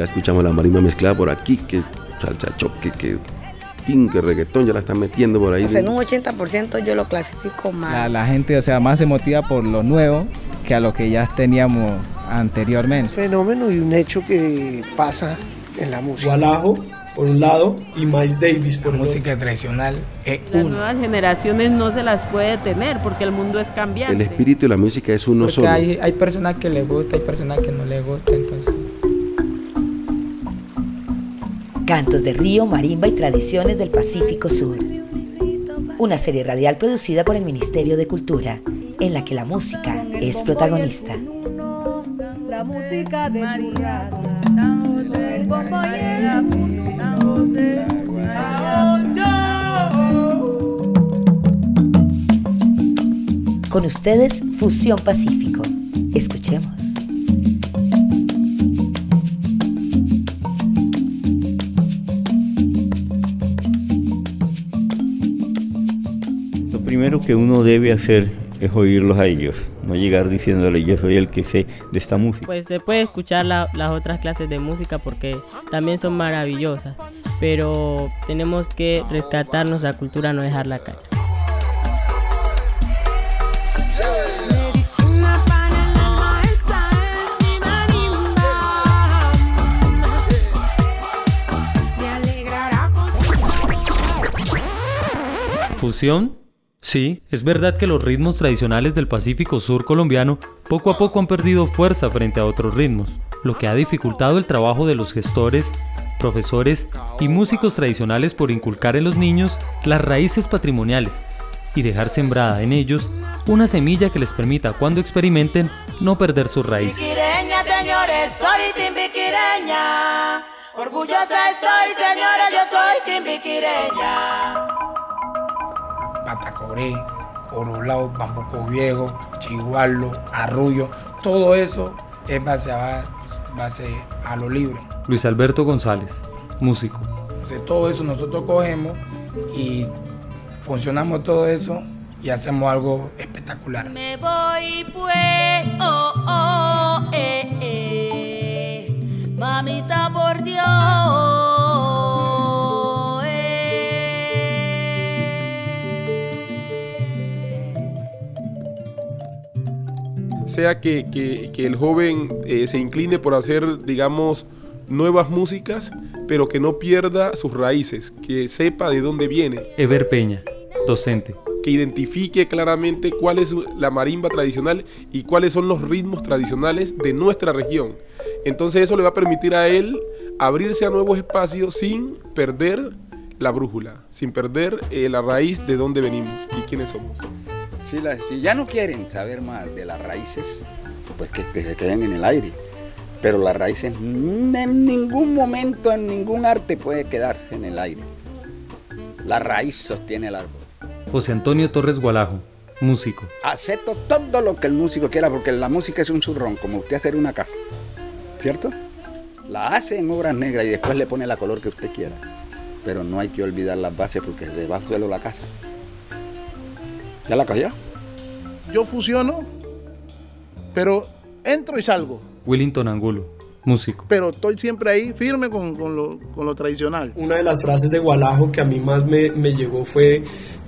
acá escuchamos la marimba mezclada por aquí, que salsa choque, que reggaetón ya la están metiendo por ahí. O sea, en un 80% yo lo clasifico mal. La gente, o sea, más se motiva por lo nuevo que a lo que ya teníamos anteriormente. Un fenómeno y un hecho que pasa en la música. Gualajo, por un lado, y Miles Davis por la el otro. música tradicional es Las nuevas generaciones no se las puede tener porque el mundo es cambiante. El espíritu de la música es uno porque solo. Hay personas que les gusta, hay personas que no les gusta, entonces. Cantos de río, marimba y tradiciones del Pacífico Sur. Una serie radial producida por el Ministerio de Cultura, en la que la música es protagonista. La música de tu raza, el bombo y el San José, Con ustedes, Fusión Pacífico. Escuchemos. Lo primero que uno debe hacer es oírlos a ellos, no llegar diciéndole yo soy el que sé de esta música. Pues se puede escuchar las otras clases de música porque también son maravillosas, pero tenemos que rescatar nuestra cultura, no dejarla caer. ¿Fusión? Sí, es verdad que los ritmos tradicionales del Pacífico Sur colombiano poco a poco han perdido fuerza frente a otros ritmos, lo que ha dificultado el trabajo de los gestores, profesores y músicos tradicionales por inculcar en los niños las raíces patrimoniales y dejar sembrada en ellos una semilla que les permita cuando experimenten no perder sus raíces. Timbiquireña, señores, soy timbiquireña. Orgullosa estoy, señores, yo soy timbiquireña. Batacoré, Corolao, Bambuco Viejo, Chigualo, Arrullo, todo eso es base a lo libre. Luis Alberto González, músico. Entonces todo eso nosotros cogemos y funcionamos todo eso y hacemos algo espectacular. Me voy pues, mamita por Dios. Sea que el joven se incline por hacer, digamos, nuevas músicas, pero que no pierda sus raíces, que sepa de dónde viene. Ever Peña, docente. Que identifique claramente cuál es la marimba tradicional y cuáles son los ritmos tradicionales de nuestra región. Entonces eso le va a permitir a él abrirse a nuevos espacios sin perder la brújula, sin perder la raíz de dónde venimos y quiénes somos. Si ya no quieren saber más de las raíces, pues que se queden en el aire. Pero las raíces en ningún momento, en ningún arte puede quedarse en el aire. La raíz sostiene el árbol. José Antonio Torres Gualajo, músico. Acepto todo lo que el músico quiera, porque la música es un zurrón, como usted hacer una casa, ¿cierto? La hace en obras negras y después le pone la color que usted quiera. Pero no hay que olvidar las bases porque se va a suelo la casa. ¿Ya la cogió? Yo fusiono, pero entro y salgo. Willington Angulo, músico. Pero estoy siempre ahí firme con lo tradicional. Una de las frases de Gualajo que a mí más me llegó fue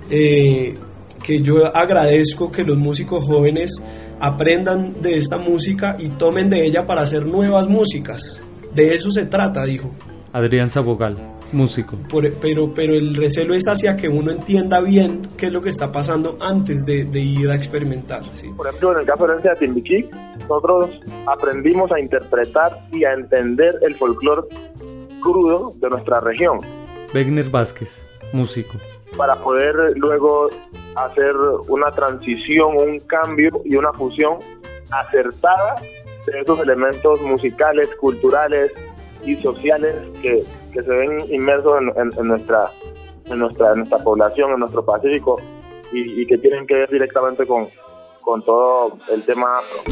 que yo agradezco que los músicos jóvenes aprendan de esta música y tomen de ella para hacer nuevas músicas. De eso se trata, dijo. Adrián Sabogal, músico. Pero el recelo es hacia que uno entienda bien qué es lo que está pasando antes de ir a experimentar, ¿sí? Por ejemplo, en el caso de Herencia de Timbiquí, nosotros aprendimos a interpretar y a entender el folclore crudo de nuestra región. Wegner Vázquez, músico. Para poder luego hacer una transición, un cambio y una fusión acertada de esos elementos musicales, culturales y sociales que se ven inmersos en nuestra población, en nuestro Pacífico y que tienen que ver directamente con todo el tema afro.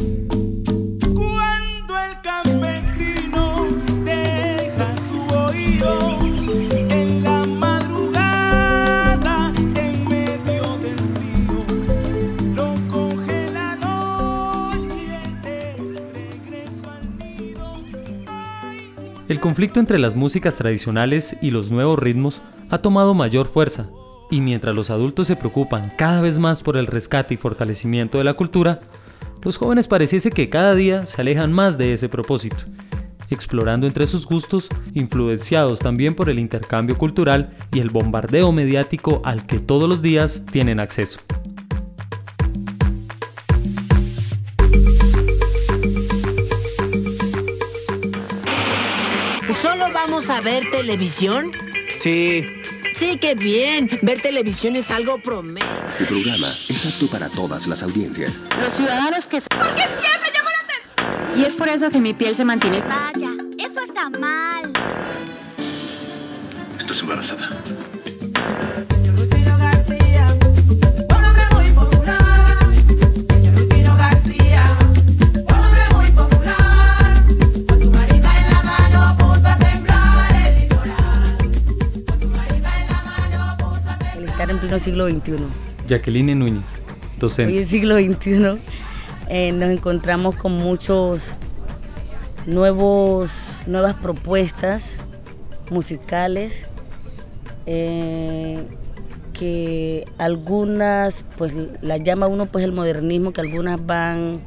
Cuando el campesino deja su oído en la madrugada en medio del frío, lo coge la noche de regreso al nido. El conflicto entre las músicas tradicionales y los nuevos ritmos ha tomado mayor fuerza, y mientras los adultos se preocupan cada vez más por el rescate y fortalecimiento de la cultura, los jóvenes pareciese que cada día se alejan más de ese propósito, explorando entre sus gustos, influenciados también por el intercambio cultural y el bombardeo mediático al que todos los días tienen acceso. ¿Solo vamos a ver televisión? Sí. Sí, qué bien. Ver televisión es algo promedio. Este programa es apto para todas las audiencias. Los ciudadanos que... ¿Por qué siempre llamo la atención? Y es por eso que mi piel se mantiene... Vaya, eso está mal. Estás embarazada. En pleno siglo XXI. Jacqueline Núñez, docente. Hoy en siglo XXI nos encontramos con muchos nuevas propuestas musicales que algunas pues las llama uno pues el modernismo, que algunas van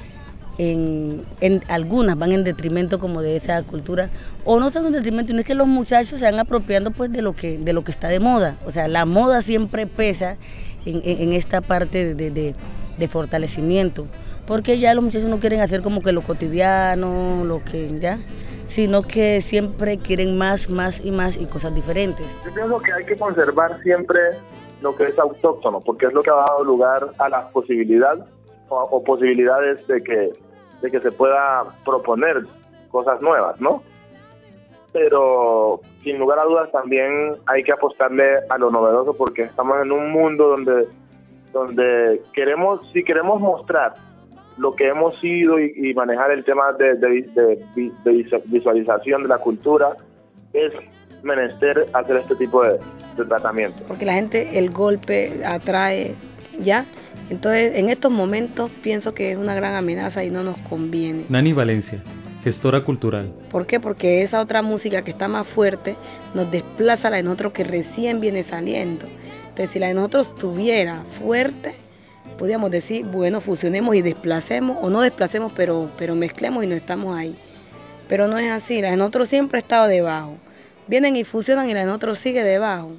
algunas van en detrimento como de esa cultura, o no están en detrimento, no es que los muchachos se van apropiando pues de lo que está de moda. O sea, la moda siempre pesa en esta parte de fortalecimiento, porque ya los muchachos no quieren hacer como que lo cotidiano, lo que ya, sino que siempre quieren más y cosas diferentes. Yo pienso que hay que conservar siempre lo que es autóctono, porque es lo que ha dado lugar a la posibilidad o posibilidades de que se pueda proponer cosas nuevas, ¿no? Pero sin lugar a dudas también hay que apostarle a lo novedoso, porque estamos en un mundo donde si queremos mostrar lo que hemos sido y manejar el tema de visualización de la cultura, es menester hacer este tipo de tratamiento. Porque la gente, el golpe atrae, ¿ya? Entonces, en estos momentos pienso que es una gran amenaza y no nos conviene. Nani Valencia, gestora cultural. ¿Por qué? Porque esa otra música que está más fuerte nos desplaza a la de nosotros que recién viene saliendo. Entonces, si la de nosotros estuviera fuerte, podríamos decir, bueno, fusionemos y desplacemos, o no desplacemos, pero mezclemos y no estamos ahí. Pero no es así, la de nosotros siempre ha estado debajo. Vienen y fusionan y la de nosotros sigue debajo.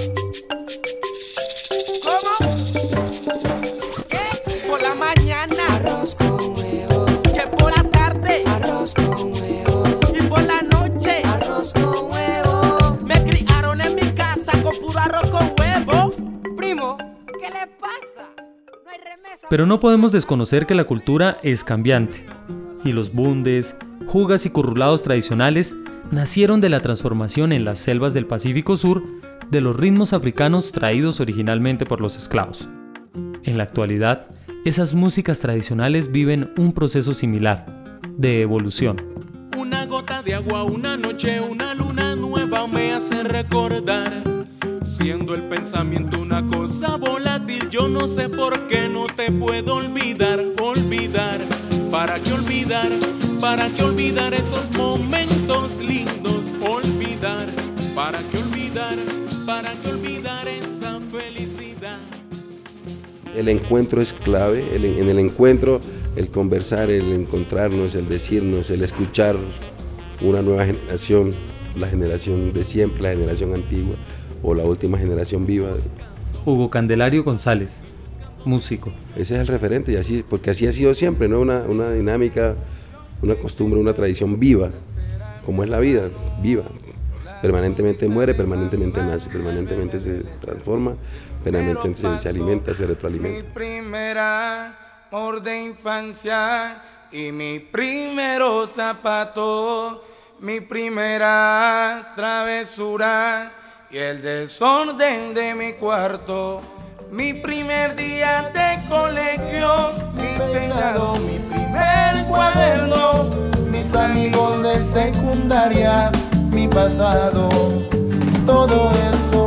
Arroz con huevo. Que por la tarde arroz con huevo. Y por la noche arroz con huevo. Me criaron en mi casa con puro arroz con huevo. Primo, ¿qué le pasa? No hay remesa. Pero no podemos desconocer que la cultura es cambiante. Y los bundes, jugas y currulados tradicionales nacieron de la transformación en las selvas del Pacífico Sur de los ritmos africanos traídos originalmente por los esclavos. En la actualidad, esas músicas tradicionales viven un proceso similar, de evolución. Una gota de agua, una noche, una luna nueva me hace recordar. Siendo el pensamiento una cosa volátil, yo no sé por qué no te puedo olvidar. ¿Para qué olvidar esos momentos lindos? ¿Para qué olvidar esa felicidad? El encuentro es clave, en el encuentro el conversar, el encontrarnos, el decirnos, el escuchar una nueva generación, la generación de siempre, la generación antigua o la última generación viva. Hugo Candelario González, músico. Ese es el referente, porque así ha sido siempre, ¿no? Una dinámica, una costumbre, una tradición viva, como es la vida, viva. Permanentemente muere, permanentemente nace, permanentemente se transforma, permanentemente se alimenta, se retroalimenta. Mi primera amor de infancia y mi primero zapato, mi primera travesura y el desorden de mi cuarto, mi primer día de colegio, mi peinado, mi primer cuaderno, mis amigos de secundaria, mi pasado, todo eso.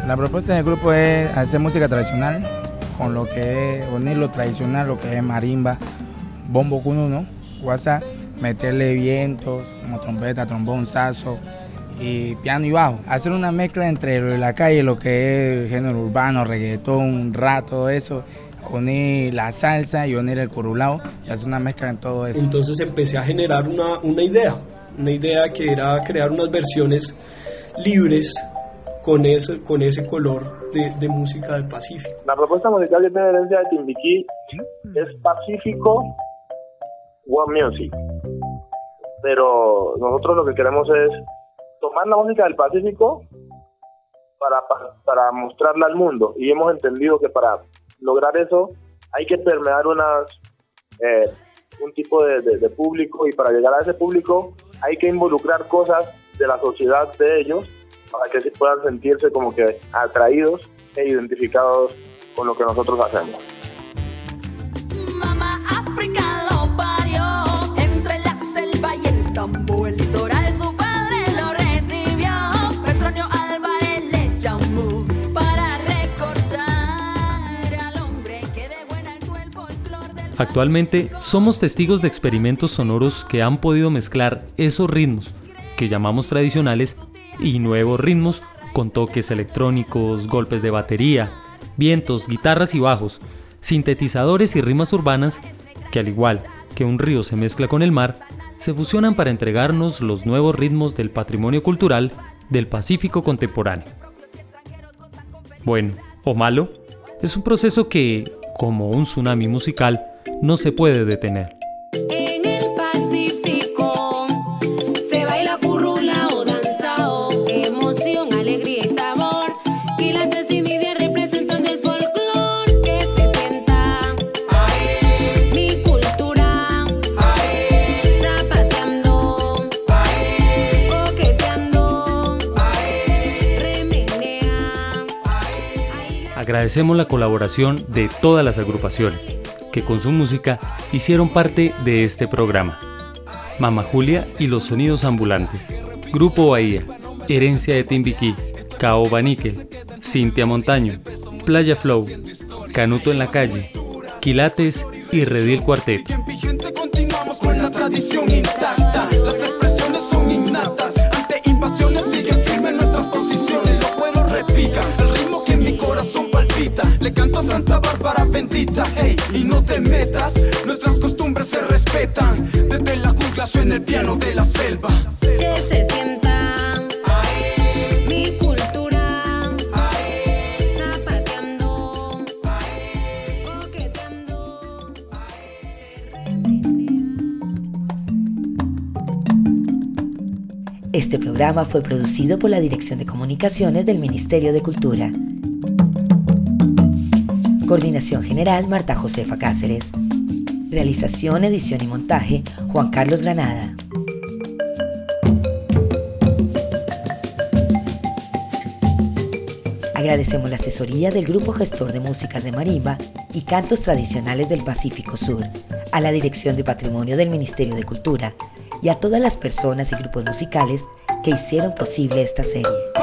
La propuesta del grupo es hacer música tradicional, con lo que es unir lo tradicional, lo que es marimba, bombo cununo, guasa, meterle vientos, como trompeta, trombón, saxo y piano y bajo. Hacer una mezcla entre lo de la calle, lo que es género urbano, reggaetón, rap, todo eso. Unir la salsa y unir el curulao y hacer una mezcla en todo eso. Entonces empecé a generar una idea que era crear unas versiones libres con ese color de música del Pacífico. La propuesta musical que tiene herencia de Timbiquí es Pacífico One Music, pero nosotros lo que queremos es tomar la música del Pacífico para mostrarla al mundo, y hemos entendido que para lograr eso hay que permear un tipo de público, y para llegar a ese público hay que involucrar cosas de la sociedad de ellos para que puedan sentirse como que atraídos e identificados con lo que nosotros hacemos. Mamá África lo parió entre la selva y el campo, el litoral su padre lo recibió. Petronio Álvarez le llamó para recordar al hombre que de buena actuó el folclor del... Actualmente somos testigos de experimentos sonoros que han podido mezclar esos ritmos que llamamos tradicionales y nuevos ritmos con toques electrónicos, golpes de batería, vientos, guitarras y bajos, sintetizadores y rimas urbanas que, al igual que un río se mezcla con el mar, se fusionan para entregarnos los nuevos ritmos del patrimonio cultural del Pacífico contemporáneo. Bueno o malo, es un proceso que, como un tsunami musical, no se puede detener. En el Pacífico se baila currulao, danzao, emoción, alegría y sabor. Y la decididas representando el folclor que se sienta. Mi cultura, zapateando, coqueteando, remenea. Agradecemos la colaboración de todas las agrupaciones que con su música hicieron parte de este programa. Mama Julia y los Sonidos Ambulantes, Grupo Bahía, Herencia de Timbiquí, Caoba Níquel, Cintia Montaño, Playa Flow, Canuto en la Calle, Quilates y Redil Cuarteto. Continuamos con la tradición intacta, las expresiones son innatas, ante invasiones siguen firmes nuestras posiciones, los cueros repican, el ritmo que en mi corazón palpita, le canto a Santa Bárbara bendita, hey, y no te metas, nuestras costumbres se respetan, desde la jungla suena el piano de la selva, Que se sienta mi cultura, zapateando, coqueteando. Este programa fue producido por la Dirección de Comunicaciones del Ministerio de Cultura. Coordinación General Marta Josefa Cáceres. Realización, edición y montaje Juan Carlos Granada. Agradecemos la asesoría del Grupo Gestor de Músicas de Marimba y Cantos Tradicionales del Pacífico Sur, a la Dirección de Patrimonio del Ministerio de Cultura y a todas las personas y grupos musicales que hicieron posible esta serie.